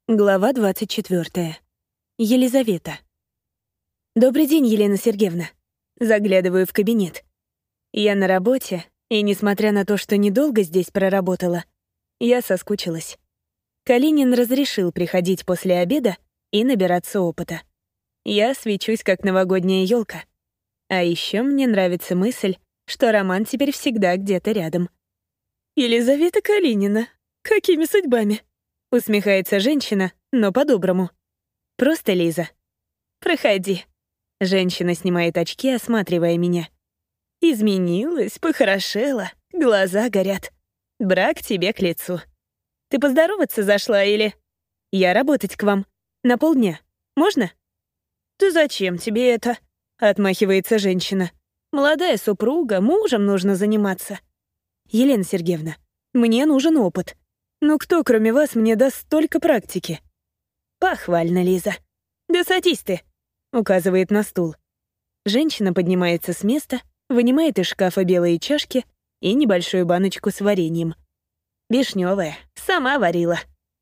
Глава 24. Елизавета. «Добрый день, Елена Сергеевна». Заглядываю в кабинет. Я на работе, и, несмотря на то, что недолго здесь проработала, я соскучилась. Калинин разрешил приходить после обеда и набираться опыта. Я свечусь, как новогодняя елка. А еще мне нравится мысль, что Роман теперь всегда где-то рядом. «Елизавета Калинина, какими судьбами?» Усмехается женщина, но по-доброму. «Просто Лиза. Проходи». Женщина снимает очки, осматривая меня. «Изменилась, похорошела, глаза горят. Брак тебе к лицу. Ты поздороваться зашла или...» «Я работать к вам. На полдня. Можно?» «Да зачем тебе это?» — отмахивается женщина. «Молодая супруга, мужем нужно заниматься». «Елена Сергеевна, мне нужен опыт. Ну кто, кроме вас, мне даст столько практики?» «Похвально, Лиза. Да садись ты», — указывает на стул. Женщина поднимается с места, вынимает из шкафа белые чашки и небольшую баночку с вареньем. «Вишнёвая, сама варила»,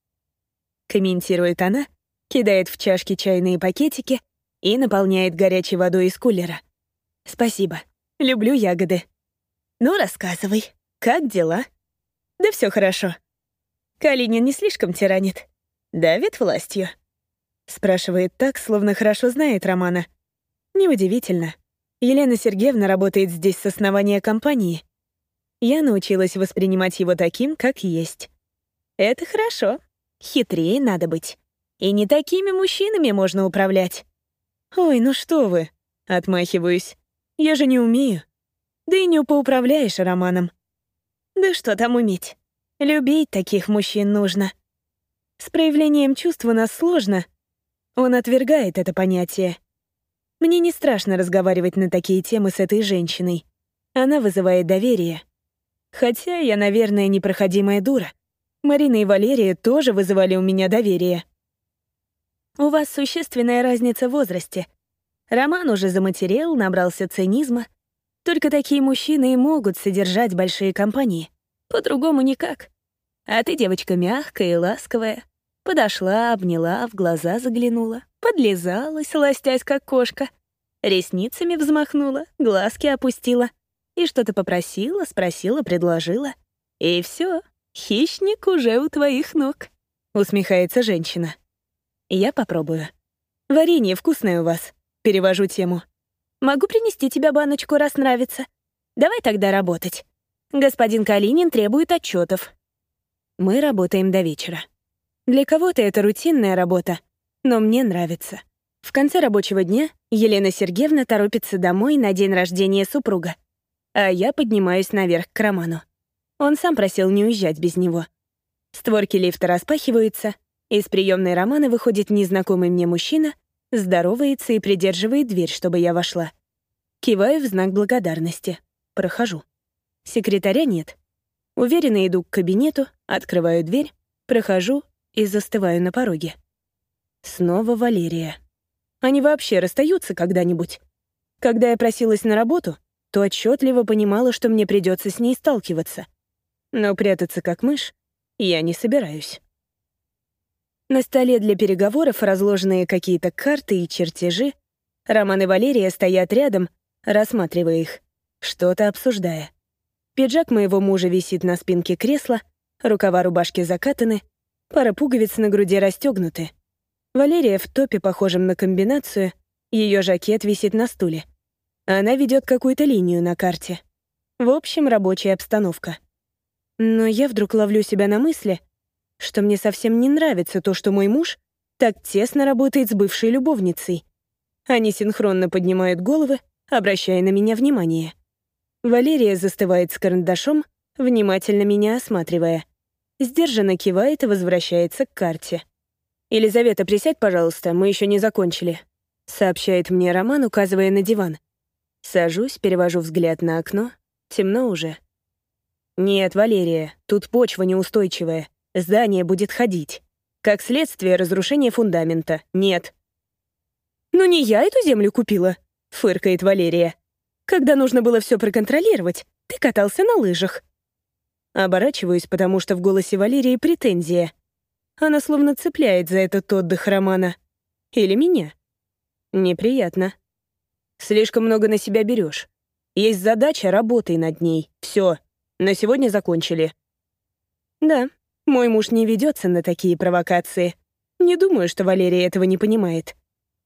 — комментирует она, кидает в чашки чайные пакетики и наполняет горячей водой из кулера. «Спасибо. Люблю ягоды». «Ну, рассказывай, как дела?» «Да все хорошо». «Калинин не слишком тиранит? Давит властью?» Спрашивает так, словно хорошо знает Романа. Неудивительно. Елена Сергеевна работает здесь с основания компании. Я научилась воспринимать его таким, как есть. Это хорошо. Хитрее надо быть. И не такими мужчинами можно управлять. «Ой, ну что вы?» — отмахиваюсь. «Я же не умею. Да и не поуправляешь Романом». «Да что там уметь? Любить таких мужчин нужно. С проявлением чувств у нас сложно. Он отвергает это понятие. Мне не страшно разговаривать на такие темы с этой женщиной. Она вызывает доверие. Хотя я, наверное, непроходимая дура. Марина и Валерия тоже вызывали у меня доверие. У вас существенная разница в возрасте. Роман уже заматерел, набрался цинизма. Только такие мужчины и могут содержать большие компании. По-другому никак. А ты девочка мягкая и ласковая. Подошла, обняла, в глаза заглянула, подлизалась, ластясь как кошка. Ресницами взмахнула, глазки опустила. И что-то попросила, спросила, предложила. И все, хищник уже у твоих ног. Усмехается женщина. Я попробую. Варенье вкусное у вас. Перевожу тему. Могу принести тебе баночку, раз нравится. Давай тогда работать. Господин Калинин требует отчетов. Мы работаем до вечера. Для кого-то это рутинная работа, но мне нравится. В конце рабочего дня Елена Сергеевна торопится домой на день рождения супруга, а я поднимаюсь наверх к Роману. Он сам просил не уезжать без него. Створки лифта распахиваются, из приемной Романа выходит незнакомый мне мужчина, здоровается и придерживает дверь, чтобы я вошла. Киваю в знак благодарности. Прохожу. Секретаря нет. Уверенно иду к кабинету, открываю дверь, прохожу и застываю на пороге. Снова Валерия. Они вообще расстаются когда-нибудь? Когда я просилась на работу, то отчетливо понимала, что мне придется с ней сталкиваться. Но прятаться как мышь я не собираюсь. На столе для переговоров разложены какие-то карты и чертежи. Роман и Валерия стоят рядом, рассматривая их, что-то обсуждая. Пиджак моего мужа висит на спинке кресла, рукава рубашки закатаны, пара пуговиц на груди расстегнуты. Валерия в топе, похожем на комбинацию, ее жакет висит на стуле. Она ведет какую-то линию на карте. В общем, рабочая обстановка. Но я вдруг ловлю себя на мысли, что мне совсем не нравится то, что мой муж так тесно работает с бывшей любовницей. Они синхронно поднимают головы, обращая на меня внимание. Валерия застывает с карандашом, внимательно меня осматривая. Сдержанно кивает и возвращается к карте. «Елизавета, присядь, пожалуйста, мы еще не закончили», — сообщает мне Роман, указывая на диван. Сажусь, перевожу взгляд на окно. Темно уже. «Нет, Валерия, тут почва неустойчивая. Здание будет ходить. Как следствие, разрушение фундамента. Нет». «Ну не я эту землю купила», — фыркает Валерия. «Когда нужно было все проконтролировать, ты катался на лыжах». Оборачиваюсь, потому что в голосе Валерии претензия. Она словно цепляет за этот отдых Романа. Или меня. Неприятно. Слишком много на себя берешь. Есть задача, работай над ней. Все, на сегодня закончили. Да, мой муж не ведется на такие провокации. Не думаю, что Валерия этого не понимает.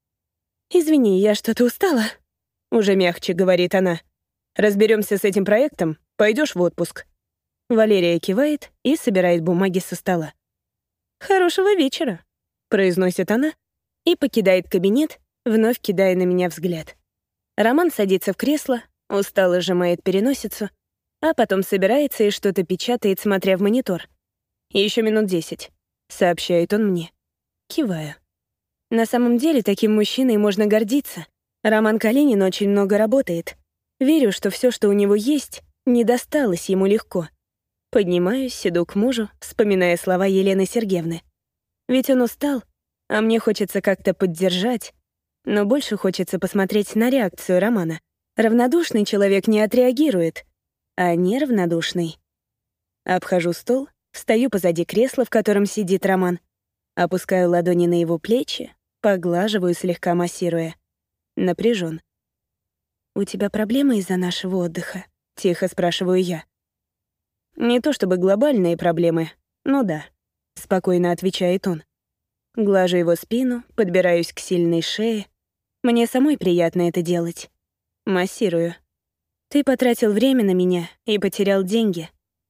«Извини, я что-то устала», — уже мягче говорит она. «Разберемся с этим проектом, пойдешь в отпуск». Валерия кивает и собирает бумаги со стола. «Хорошего вечера», — произносит она и покидает кабинет, вновь кидая на меня взгляд. Роман садится в кресло, устало сжимает переносицу, а потом собирается и что-то печатает, смотря в монитор. «Еще минут 10», — сообщает он мне. Киваю. На самом деле, таким мужчиной можно гордиться. Роман Калинин очень много работает. Верю, что все, что у него есть, не досталось ему легко. Поднимаюсь, иду к мужу, вспоминая слова Елены Сергеевны. Ведь он устал, а мне хочется как-то поддержать, но больше хочется посмотреть на реакцию Романа. Равнодушный человек не отреагирует, а неравнодушный. Обхожу стол, встаю позади кресла, в котором сидит Роман, опускаю ладони на его плечи, поглаживаю, слегка массируя. Напряжен. «У тебя проблемы из-за нашего отдыха?» — тихо спрашиваю я. «Не то чтобы глобальные проблемы, но да», — спокойно отвечает он. Глажу его спину, подбираюсь к сильной шее. Мне самой приятно это делать. Массирую. «Ты потратил время на меня и потерял деньги.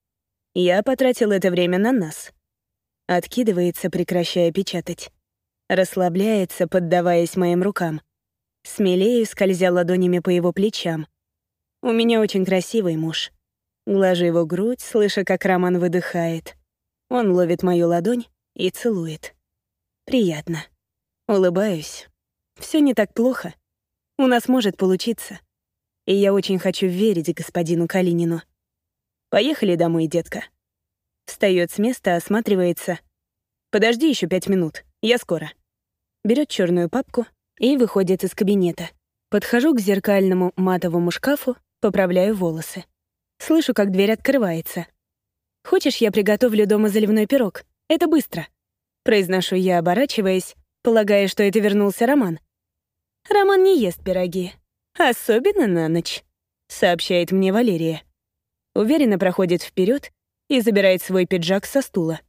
Я потратил это время на нас». Откидывается, прекращая печатать. Расслабляется, поддаваясь моим рукам. Смелею, скользя ладонями по его плечам. У меня очень красивый муж. Глажу его грудь, слыша, как Роман выдыхает. Он ловит мою ладонь и целует. Приятно. Улыбаюсь. Все не так плохо. У нас может получиться. И я очень хочу верить господину Калинину. Поехали домой, детка. Встает с места, осматривается. Подожди еще 5 минут, я скоро. Берет черную папку и выходит из кабинета. Подхожу к зеркальному матовому шкафу, поправляю волосы. Слышу, как дверь открывается. «Хочешь, я приготовлю дома заливной пирог? Это быстро», — произношу я, оборачиваясь, полагая, что это вернулся Роман. «Роман не ест пироги. Особенно на ночь», — сообщает мне Валерия. Уверенно проходит вперед и забирает свой пиджак со стула.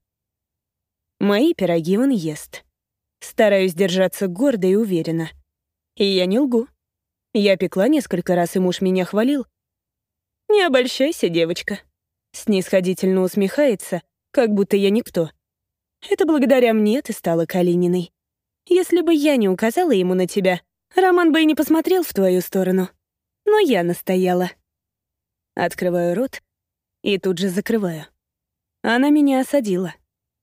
Мои пироги он ест. Стараюсь держаться гордо и уверенно. И я не лгу. Я пекла несколько раз, и муж меня хвалил. «Не обольщайся, девочка», — снисходительно усмехается, как будто я никто. «Это благодаря мне ты стала Калининой. Если бы я не указала ему на тебя, Роман бы и не посмотрел в твою сторону. Но я настояла». Открываю рот и тут же закрываю. Она меня осадила.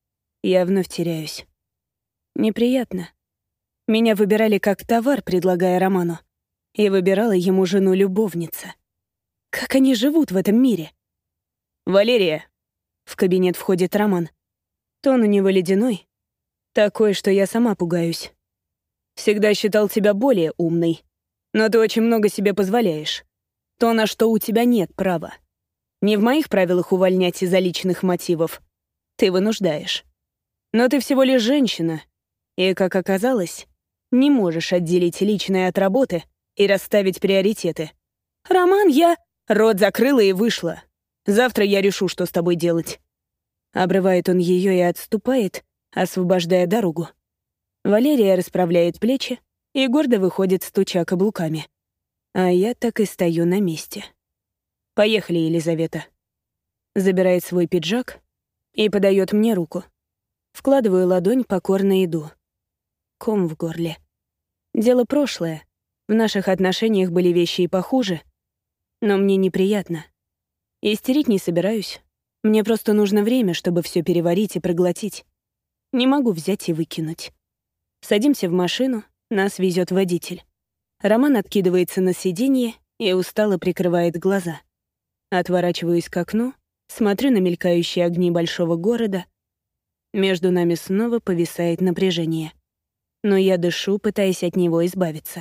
Я вновь теряюсь. Неприятно. Меня выбирали как товар, предлагая Роману. И выбирала ему жену-любовница. Как они живут в этом мире? «Валерия!» В кабинет входит Роман. Тон у него ледяной. Такой, что я сама пугаюсь. «Всегда считал тебя более умной. Но ты очень много себе позволяешь. То, на что у тебя нет права. Не в моих правилах увольнять из-за личных мотивов. Ты вынуждаешь. Но ты всего лишь женщина. И, как оказалось, не можешь отделить личное от работы и расставить приоритеты. Роман, я...» Рот закрыла и вышла. Завтра я решу, что с тобой делать. Обрывает он ее и отступает, освобождая дорогу. Валерия расправляет плечи и гордо выходит, стуча каблуками. А я так и стою на месте. «Поехали, Елизавета». Забирает свой пиджак и подает мне руку. Вкладываю ладонь, покорно иду. Ком в горле. Дело прошлое. В наших отношениях были вещи и похуже. Но мне неприятно. Истерить не собираюсь. Мне просто нужно время, чтобы все переварить и проглотить. Не могу взять и выкинуть. Садимся в машину, нас везет водитель. Роман откидывается на сиденье и устало прикрывает глаза. Отворачиваюсь к окну, смотрю на мелькающие огни большого города. Между нами снова повисает напряжение. Но я дышу, пытаясь от него избавиться.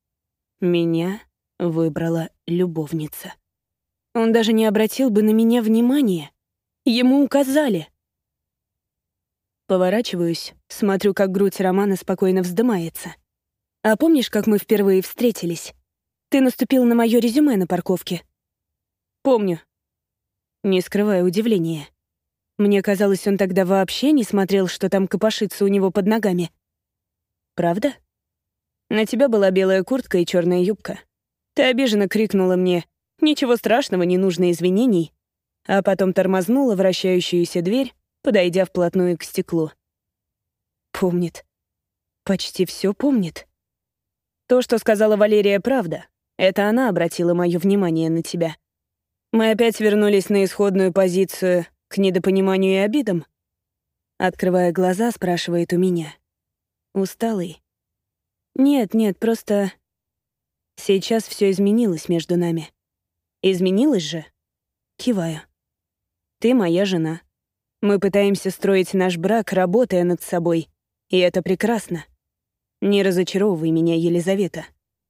Меня выбрала любовница. Он даже не обратил бы на меня внимания. Ему указали. Поворачиваюсь, смотрю, как грудь Романа спокойно вздымается. «А помнишь, как мы впервые встретились? Ты наступил на мое резюме на парковке». «Помню». Не скрывая удивления. Мне казалось, он тогда вообще не смотрел, что там копошится у него под ногами. «Правда? На тебя была белая куртка и черная юбка. Ты обиженно крикнула мне: «Ничего страшного, не нужно извинений», а потом тормознула вращающуюся дверь, подойдя вплотную к стеклу. Помнит. Почти все помнит. То, что сказала Валерия, правда. Это она обратила мое внимание на тебя. Мы опять вернулись на исходную позицию к недопониманию и обидам. Открывая глаза, спрашивает у меня. Усталый? Нет, просто... Сейчас все изменилось между нами. Изменилось же? Киваю. Ты моя жена. Мы пытаемся строить наш брак, работая над собой. И это прекрасно. Не разочаровывай меня, Елизавета.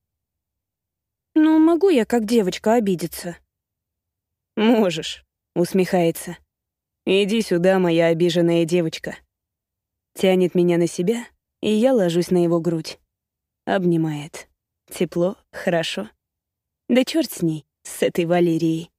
Ну, могу я как девочка обидеться? Можешь, усмехается. Иди сюда, моя обиженная девочка. Тянет меня на себя, и я ложусь на его грудь. Обнимает. Тепло, хорошо. Да черт с ней, с этой Валерией.